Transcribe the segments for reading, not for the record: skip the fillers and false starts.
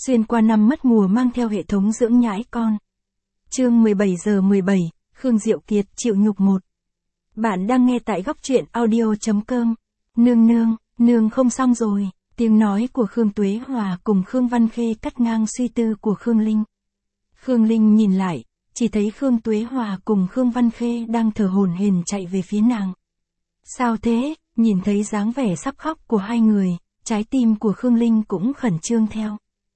xuyên qua năm mất mùa mang theo hệ thống dưỡng nhãi con. Chương 17 giờ 17, Khương Diệu Kiệt chịu nhục 1. Bạn đang nghe tại góc truyện audio.com. Nương không xong rồi, tiếng nói của Khương Tuế Hòa cùng Khương Văn Khê cắt ngang suy tư của Khương Linh. Khương Linh nhìn lại, chỉ thấy Khương Tuế Hòa cùng Khương Văn Khê đang thở hổn hển chạy về phía nàng. Sao thế? Nhìn thấy dáng vẻ sắp khóc của hai người, trái tim của Khương Linh cũng khẩn trương theo.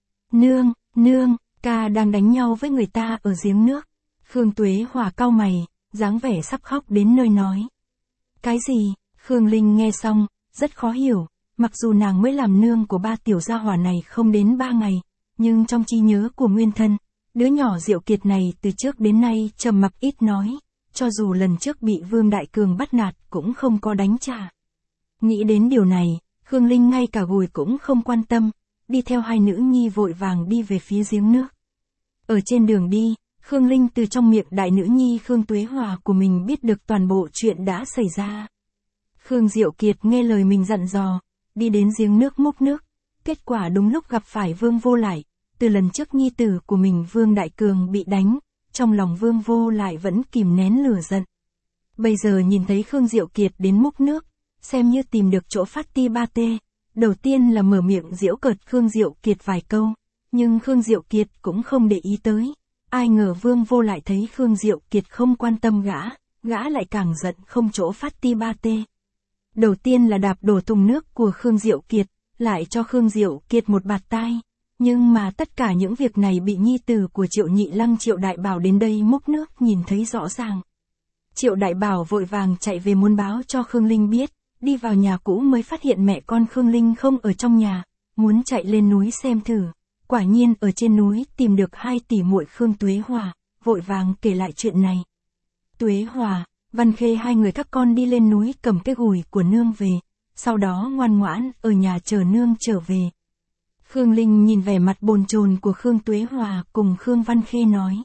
Nương, ca đang đánh nhau với người ta ở giếng nước. Khương Tuế Hòa cau mày, dáng vẻ sắp khóc đến nơi nói. Cái gì? Khương Linh nghe xong, rất khó hiểu, mặc dù nàng mới làm nương của ba tiểu gia hỏa này không đến 3 ngày, nhưng trong trí nhớ của nguyên thân, đứa nhỏ Diệu Kiệt này từ trước đến nay trầm mặc ít nói, cho dù lần trước bị Vương Đại Cường bắt nạt cũng không có đánh trả. Nghĩ đến điều này, Khương Linh ngay cả gùi cũng không quan tâm, đi theo hai nữ nhi vội vàng đi về phía giếng nước. Ở trên đường đi, Khương Linh từ trong miệng đại nữ nhi Khương Tuế Hòa của mình biết được toàn bộ chuyện đã xảy ra. Khương Diệu Kiệt nghe lời mình dặn dò, đi đến giếng nước múc nước, kết quả đúng lúc gặp phải Vương Vô Lại. Từ lần trước nhi tử của mình Vương Đại Cường bị đánh, trong lòng Vương Vô Lại vẫn kìm nén lửa giận. Bây giờ nhìn thấy Khương Diệu Kiệt đến múc nước, xem như tìm được chỗ phát ti ba tê. Đầu tiên là mở miệng giễu cợt Khương Diệu Kiệt vài câu, nhưng Khương Diệu Kiệt cũng không để ý tới. Ai ngờ Vương Vô Lại thấy Khương Diệu Kiệt không quan tâm gã lại càng giận không chỗ phát ti ba tê. Đầu tiên là đạp đổ thùng nước của Khương Diệu Kiệt, lại cho Khương Diệu Kiệt một bạt tai. Nhưng mà tất cả những việc này bị nhi tử của Triệu Nhị Lăng Triệu Đại Bảo đến đây múc nước nhìn thấy rõ ràng. Triệu Đại Bảo vội vàng chạy về muốn báo cho Khương Linh biết, đi vào nhà cũ mới phát hiện mẹ con Khương Linh không ở trong nhà, muốn chạy lên núi xem thử. Quả nhiên ở trên núi tìm được 2 tỷ muội Khương Tuế Hòa, vội vàng kể lại chuyện này. Tuế Hòa, Văn Khê hai người các con đi lên núi cầm cái gùi của nương về, sau đó ngoan ngoãn ở nhà chờ nương trở về. Khương Linh nhìn vẻ mặt bồn chồn của Khương Tuế Hòa cùng Khương Văn Khê nói.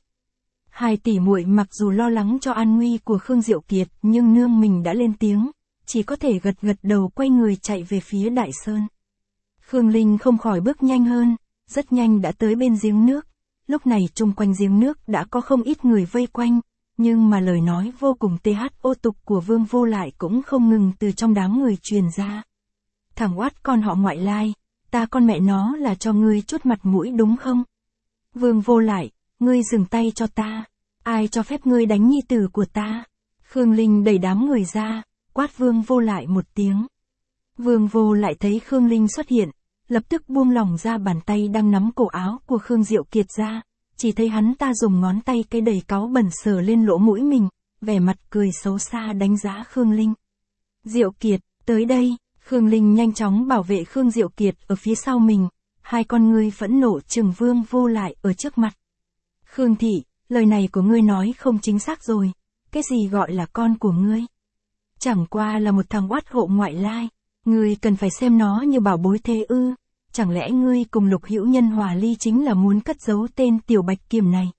2 tỷ muội mặc dù lo lắng cho an nguy của Khương Diệu Kiệt nhưng nương mình đã lên tiếng, chỉ có thể gật đầu quay người chạy về phía Đại Sơn. Khương Linh không khỏi bước nhanh hơn, rất nhanh đã tới bên giếng nước. Lúc này chung quanh giếng nước đã có không ít người vây quanh, nhưng mà lời nói vô cùng thô tục của Vương Vô Lại cũng không ngừng từ trong đám người truyền ra. Thằng oát con họ ngoại lai, ta con mẹ nó là cho ngươi chút mặt mũi đúng không? Vương Vô Lại, ngươi dừng tay cho ta, ai cho phép ngươi đánh nhi tử của ta? Khương Linh đẩy đám người ra, quát Vương Vô Lại một tiếng. Vương Vô Lại thấy Khương Linh xuất hiện, lập tức buông lỏng ra bàn tay đang nắm cổ áo của Khương Diệu Kiệt ra, chỉ thấy hắn ta dùng ngón tay cái đầy cáu bẩn sờ lên lỗ mũi mình, vẻ mặt cười xấu xa đánh giá Khương Linh. Diệu Kiệt, tới đây. Khương Linh nhanh chóng bảo vệ Khương Diệu Kiệt ở phía sau mình, hai con ngươi phẫn nộ trừng Vương Vô Lại ở trước mặt. Khương thị, lời này của ngươi nói không chính xác rồi, cái gì gọi là con của ngươi? Chẳng qua là một thằng oát hộ ngoại lai, ngươi cần phải xem nó như bảo bối thế ư? Chẳng lẽ ngươi cùng Lục Hữu Nhân hòa ly chính là muốn cất giấu tên Tiểu Bạch Kiểm này?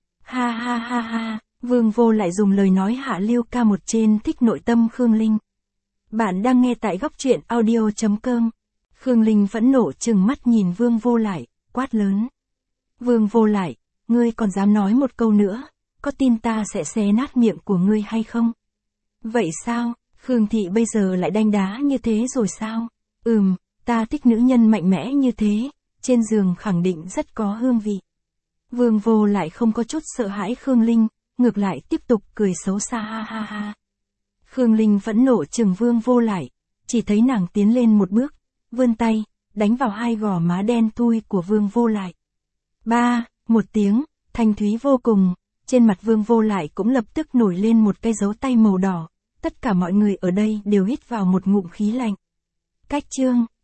Ha, Vương Vô Lại dùng lời nói hạ liêu ca một trên thích nội tâm Khương Linh. Bạn đang nghe tại góc truyện audio.com. Khương Linh phẫn nộ trừng mắt nhìn Vương Vô Lại, quát lớn. Vương Vô Lại, ngươi còn dám nói một câu nữa, có tin ta sẽ xé nát miệng của ngươi hay không? Vậy sao, Khương thị bây giờ lại đanh đá như thế rồi sao? Ta thích nữ nhân mạnh mẽ như thế, trên giường khẳng định rất có hương vị. Vương Vô Lại không có chút sợ hãi Khương Linh, ngược lại tiếp tục cười xấu xa ha. Khương Linh phẫn nộ trừng Vương Vô Lại, chỉ thấy nàng tiến lên một bước, vươn tay, đánh vào 2 gò má đen thui của Vương Vô Lại. Một tiếng, thanh thúy vô cùng, trên mặt Vương Vô Lại cũng lập tức nổi lên một cái dấu tay màu đỏ, tất cả mọi người ở đây đều hít vào một ngụm khí lạnh. Cách chương